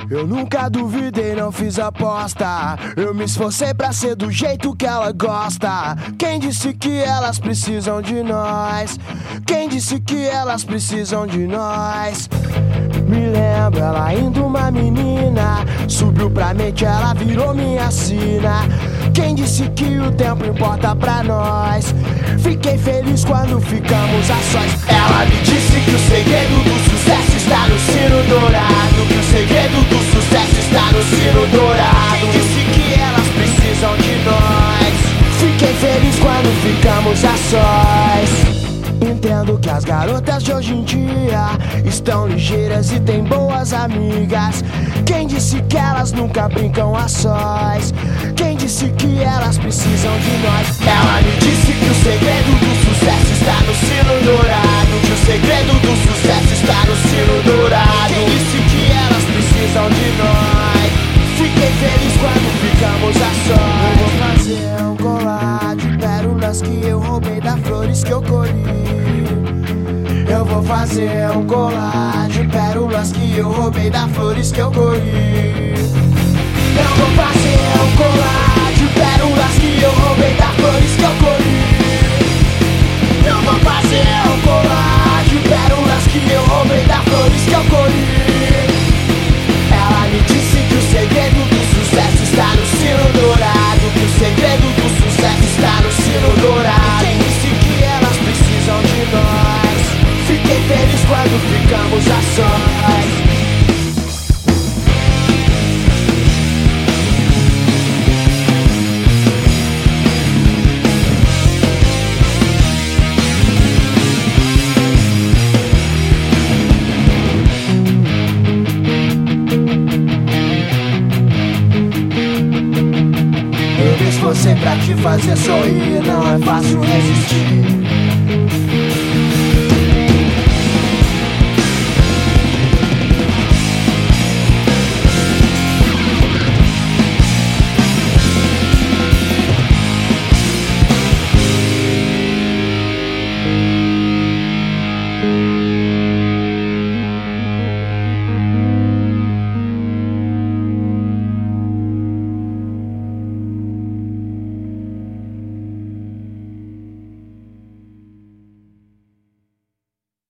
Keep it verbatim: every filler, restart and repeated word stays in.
Eu nunca duvidei, não fiz aposta. Eu me esforcei pra ser do jeito que ela gosta. Quem disse que elas precisam de nós? Quem disse que elas precisam de nós? Me lembro ela ainda uma menina, subiu pra mente, ela virou minha sina. Quem disse que o tempo importa pra nós? Fiquei feliz quando ficamos a sós. Ela me disse que o segredo do sucesso está no sino dourado, que o segredo do sucesso está no sino dourado. Quem disse que elas precisam de nós? Fiquei feliz quando ficamos a sós. Entendo que as garotas de hoje em dia estão ligeiras e têm boas amigas. Quem disse que elas nunca brincam a sós? Quem disse que elas precisam de nós? Ela me disse que o segredo do sucesso está no sino dourado, que o segredo do sucesso está no sino dourado. Quem disse que elas precisam de nós? Fiquei feliz quando ficamos a sós. Eu vou fazer um colar de pérolas que eu roubei das flores que eu colhi. Eu vou fazer um colar de pérolas que eu roubei das flores que eu colhi. Eu vou fazer um colar de pérolas que eu roubei das flores que eu colhi. Eu vou fazer um colar de pérolas que eu roubei das flores que eu colhi. Ela me disse que o segredo do sucesso está no sino dourado, que o segredo do sucesso está no sino dourado. Quem disse que elas precisam de nós? Fiquei feliz quando ficamos a sós. Eu me esforcei pra te fazer sorrir, não é fácil resistir.